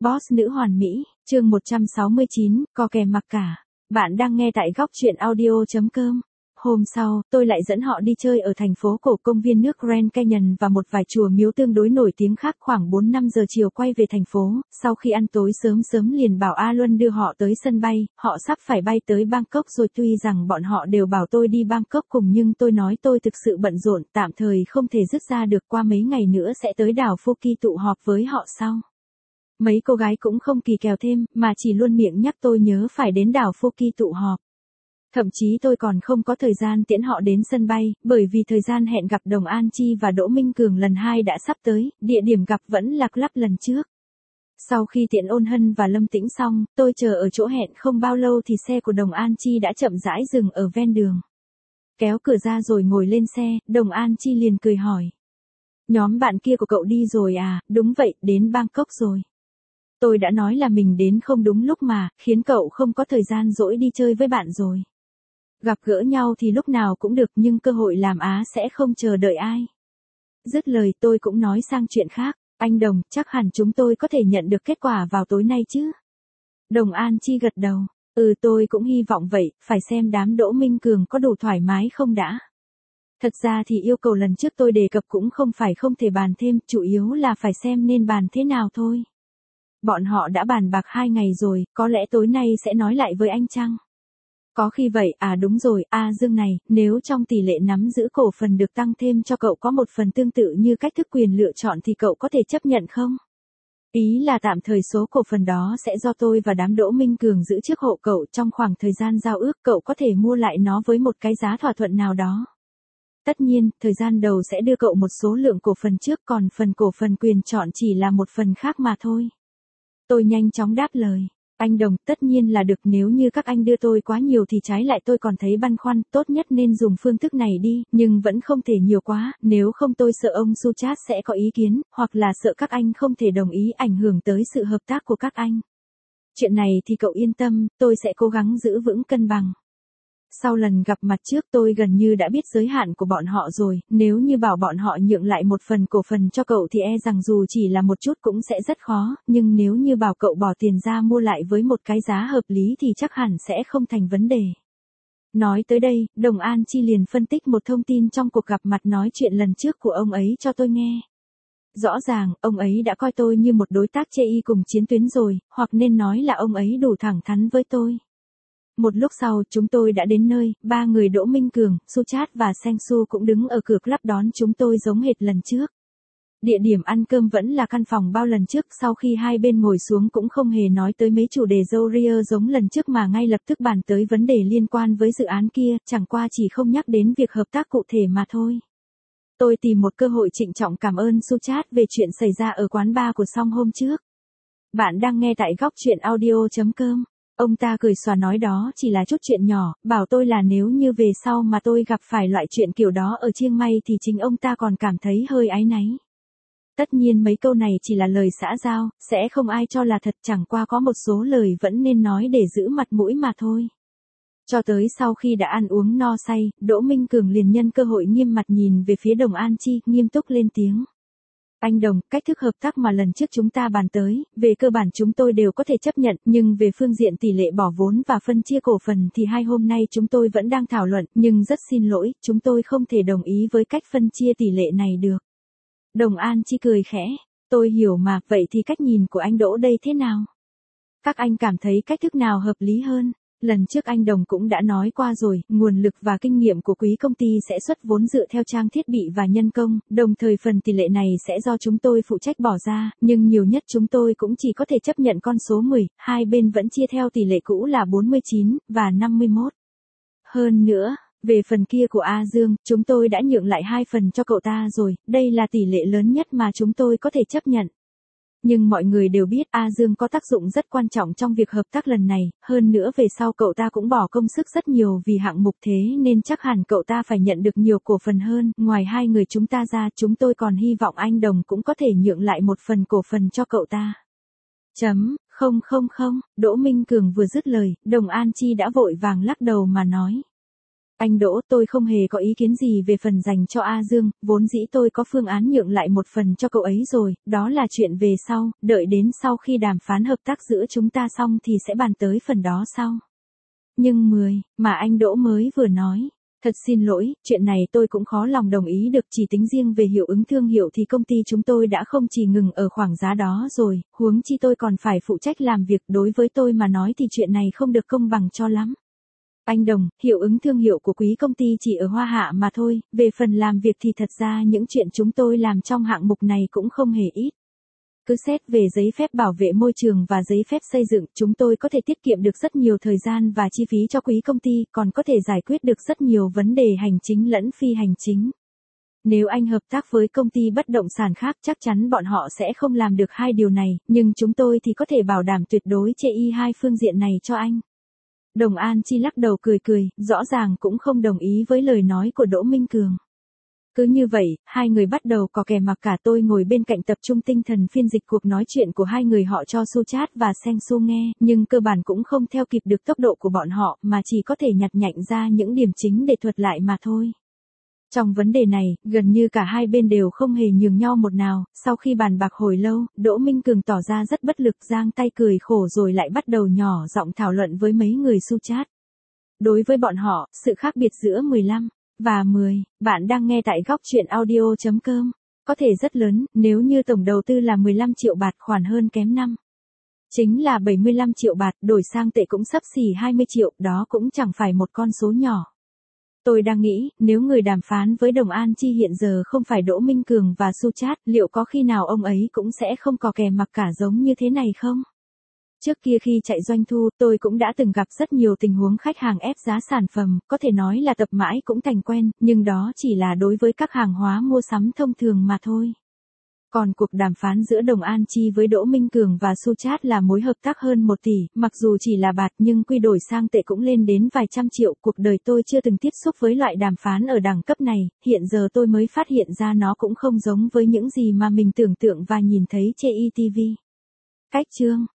Boss nữ hoàn mỹ, chương 169, co kè mặc cả. Bạn đang nghe tại góc truyện audio.com. Hôm sau, tôi lại dẫn họ đi chơi ở thành phố cổ, công viên nước Grand Canyon và một vài chùa miếu tương đối nổi tiếng khác. Khoảng 4-5 giờ chiều quay về thành phố, sau khi ăn tối sớm liền bảo A Luân đưa họ tới sân bay, họ sắp phải bay tới Bangkok rồi. Tuy rằng bọn họ đều bảo tôi đi Bangkok cùng nhưng tôi nói tôi thực sự bận rộn, tạm thời không thể dứt ra được, qua mấy ngày nữa sẽ tới đảo Phuket tụ họp với họ sau. Mấy cô gái cũng không kỳ kèo thêm, mà chỉ luôn miệng nhắc tôi nhớ phải đến đảo Phuket tụ họp. Thậm chí tôi còn không có thời gian tiễn họ đến sân bay, bởi vì thời gian hẹn gặp Đồng An Chi và Đỗ Minh Cường lần 2 đã sắp tới, địa điểm gặp vẫn là club lần trước. Sau khi tiễn Ôn Hân và Lâm Tĩnh xong, tôi chờ ở chỗ hẹn không bao lâu thì xe của Đồng An Chi đã chậm rãi dừng ở ven đường. Kéo cửa ra rồi ngồi lên xe, Đồng An Chi liền cười hỏi. Nhóm bạn kia của cậu đi rồi à? Đúng vậy, đến Bangkok rồi. Tôi đã nói là mình đến không đúng lúc mà, khiến cậu không có thời gian rỗi đi chơi với bạn rồi. Gặp gỡ nhau thì lúc nào cũng được nhưng cơ hội làm Á sẽ không chờ đợi ai. Dứt lời tôi cũng nói sang chuyện khác. Anh Đồng, chắc hẳn chúng tôi có thể nhận được kết quả vào tối nay chứ? Đồng An Chi gật đầu. Tôi cũng hy vọng vậy, phải xem đám Đỗ Minh Cường có đủ thoải mái không đã. Thật ra thì yêu cầu lần trước tôi đề cập cũng không phải không thể bàn thêm, chủ yếu là phải xem nên bàn thế nào thôi. Bọn họ đã bàn bạc 2 ngày rồi, có lẽ tối nay sẽ nói lại với anh chăng? Có khi vậy, đúng rồi, Dương này, nếu trong tỷ lệ nắm giữ cổ phần được tăng thêm cho cậu có một phần tương tự như cách thức quyền lựa chọn thì cậu có thể chấp nhận không? Ý là tạm thời số cổ phần đó sẽ do tôi và đám Đỗ Minh Cường giữ trước hộ cậu, trong khoảng thời gian giao ước cậu có thể mua lại nó với một cái giá thỏa thuận nào đó. Tất nhiên, thời gian đầu sẽ đưa cậu một số lượng cổ phần trước, còn phần cổ phần quyền chọn chỉ là một phần khác mà thôi. Tôi nhanh chóng đáp lời. Anh Đồng, tất nhiên là được, nếu như các anh đưa tôi quá nhiều thì trái lại tôi còn thấy băn khoăn, tốt nhất nên dùng phương thức này đi, nhưng vẫn không thể nhiều quá, nếu không tôi sợ ông Suchat sẽ có ý kiến, hoặc là sợ các anh không thể đồng ý ảnh hưởng tới sự hợp tác của các anh. Chuyện này thì cậu yên tâm, tôi sẽ cố gắng giữ vững cân bằng. Sau lần gặp mặt trước tôi gần như đã biết giới hạn của bọn họ rồi, nếu như bảo bọn họ nhượng lại một phần cổ phần cho cậu thì rằng dù chỉ là một chút cũng sẽ rất khó, nhưng nếu như bảo cậu bỏ tiền ra mua lại với một cái giá hợp lý thì chắc hẳn sẽ không thành vấn đề. Nói tới đây, Đồng An Chi liền phân tích một thông tin trong cuộc gặp mặt nói chuyện lần trước của ông ấy cho tôi nghe. Rõ ràng, ông ấy đã coi tôi như một đối tác chê y cùng chiến tuyến rồi, hoặc nên nói là ông ấy đủ thẳng thắn với tôi. Một lúc sau chúng tôi đã đến nơi, 3 người Đỗ Minh Cường, Suchat và Seng Su cũng đứng ở cửa club đón chúng tôi giống hệt lần trước. Địa điểm ăn cơm vẫn là căn phòng bao lần trước, sau khi hai bên ngồi xuống cũng không hề nói tới mấy chủ đề râu ria giống lần trước mà ngay lập tức bàn tới vấn đề liên quan với dự án kia, chẳng qua chỉ không nhắc đến việc hợp tác cụ thể mà thôi. Tôi tìm một cơ hội trịnh trọng cảm ơn Suchat về chuyện xảy ra ở quán bar của Song hôm trước. Bạn đang nghe tại góc truyện audio.com. Ông ta cười xòa nói đó chỉ là chút chuyện nhỏ, bảo tôi là nếu như về sau mà tôi gặp phải loại chuyện kiểu đó ở Chiang Mai thì chính ông ta còn cảm thấy hơi áy náy. Tất nhiên mấy câu này chỉ là lời xã giao, sẽ không ai cho là thật, chẳng qua có một số lời vẫn nên nói để giữ mặt mũi mà thôi. Cho tới sau khi đã ăn uống no say, Đỗ Minh Cường liền nhân cơ hội nghiêm mặt nhìn về phía Đồng An Chi, nghiêm túc lên tiếng. Anh Đồng, cách thức hợp tác mà lần trước chúng ta bàn tới, về cơ bản chúng tôi đều có thể chấp nhận, nhưng về phương diện tỷ lệ bỏ vốn và phân chia cổ phần thì hôm nay chúng tôi vẫn đang thảo luận, nhưng rất xin lỗi, chúng tôi không thể đồng ý với cách phân chia tỷ lệ này được. Đồng An Chi cười khẽ, tôi hiểu mà, vậy thì cách nhìn của anh Đỗ đây thế nào? Các anh cảm thấy cách thức nào hợp lý hơn? Lần trước anh Đồng cũng đã nói qua rồi, nguồn lực và kinh nghiệm của quý công ty sẽ xuất vốn dựa theo trang thiết bị và nhân công, đồng thời phần tỷ lệ này sẽ do chúng tôi phụ trách bỏ ra, nhưng nhiều nhất chúng tôi cũng chỉ có thể chấp nhận con số 10, hai bên vẫn chia theo tỷ lệ cũ là 49 và 51. Hơn nữa, về phần kia của A Dương, chúng tôi đã nhượng lại 2 phần cho cậu ta rồi, đây là tỷ lệ lớn nhất mà chúng tôi có thể chấp nhận. Nhưng mọi người đều biết A Dương có tác dụng rất quan trọng trong việc hợp tác lần này, hơn nữa về sau cậu ta cũng bỏ công sức rất nhiều vì hạng mục thế nên chắc hẳn cậu ta phải nhận được nhiều cổ phần hơn, ngoài 2 người chúng ta ra chúng tôi còn hy vọng anh Đồng cũng có thể nhượng lại một phần cổ phần cho cậu ta. Không, Đỗ Minh Cường vừa dứt lời, Đồng An Chi đã vội vàng lắc đầu mà nói. Anh Đỗ, tôi không hề có ý kiến gì về phần dành cho A Dương, vốn dĩ tôi có phương án nhượng lại một phần cho cậu ấy rồi, đó là chuyện về sau, đợi đến sau khi đàm phán hợp tác giữa chúng ta xong thì sẽ bàn tới phần đó sau. Nhưng mà anh Đỗ mới vừa nói. Thật xin lỗi, chuyện này tôi cũng khó lòng đồng ý được, chỉ tính riêng về hiệu ứng thương hiệu thì công ty chúng tôi đã không chỉ ngừng ở khoảng giá đó rồi, huống chi tôi còn phải phụ trách làm việc, đối với tôi mà nói thì chuyện này không được công bằng cho lắm. Anh Đồng, hiệu ứng thương hiệu của quý công ty chỉ ở Hoa Hạ mà thôi, về phần làm việc thì thật ra những chuyện chúng tôi làm trong hạng mục này cũng không hề ít. Cứ xét về giấy phép bảo vệ môi trường và giấy phép xây dựng, chúng tôi có thể tiết kiệm được rất nhiều thời gian và chi phí cho quý công ty, còn có thể giải quyết được rất nhiều vấn đề hành chính lẫn phi hành chính. Nếu anh hợp tác với công ty bất động sản khác chắc chắn bọn họ sẽ không làm được hai điều này, nhưng chúng tôi thì có thể bảo đảm tuyệt đối chê y hai phương diện này cho anh. Đồng An Chi lắc đầu cười, rõ ràng cũng không đồng ý với lời nói của Đỗ Minh Cường. Cứ như vậy, hai người bắt đầu cò kè mặc cả, tôi ngồi bên cạnh tập trung tinh thần phiên dịch cuộc nói chuyện của hai người họ cho Suchat và Seng Su nghe, nhưng cơ bản cũng không theo kịp được tốc độ của bọn họ mà chỉ có thể nhặt nhạnh ra những điểm chính để thuật lại mà thôi. Trong vấn đề này, gần như cả hai bên đều không hề nhường nhau một nào, sau khi bàn bạc hồi lâu, Đỗ Minh Cường tỏ ra rất bất lực, giang tay cười khổ rồi lại bắt đầu nhỏ giọng thảo luận với mấy người Suchat. Đối với bọn họ, sự khác biệt giữa 15 và 10, bạn đang nghe tại góc chuyện audio.com, có thể rất lớn, nếu như tổng đầu tư là 15 triệu bạt, khoản hơn kém 5. Chính là 75 triệu bạt, đổi sang tệ cũng xấp xỉ 20 triệu, đó cũng chẳng phải một con số nhỏ. Tôi đang nghĩ, nếu người đàm phán với Đồng An Chi hiện giờ không phải Đỗ Minh Cường và Suchat, liệu có khi nào ông ấy cũng sẽ không cò kè mặc cả giống như thế này không? Trước kia khi chạy doanh thu, tôi cũng đã từng gặp rất nhiều tình huống khách hàng ép giá sản phẩm, có thể nói là tập mãi cũng thành quen, nhưng đó chỉ là đối với các hàng hóa mua sắm thông thường mà thôi. Còn cuộc đàm phán giữa Đồng An Chi với Đỗ Minh Cường và Suchat là mối hợp tác hơn 1 tỷ, mặc dù chỉ là bạt nhưng quy đổi sang tệ cũng lên đến vài trăm triệu. Cuộc đời tôi chưa từng tiếp xúc với loại đàm phán ở đẳng cấp này, hiện giờ tôi mới phát hiện ra nó cũng không giống với những gì mà mình tưởng tượng và nhìn thấy trên ETV. Cách chương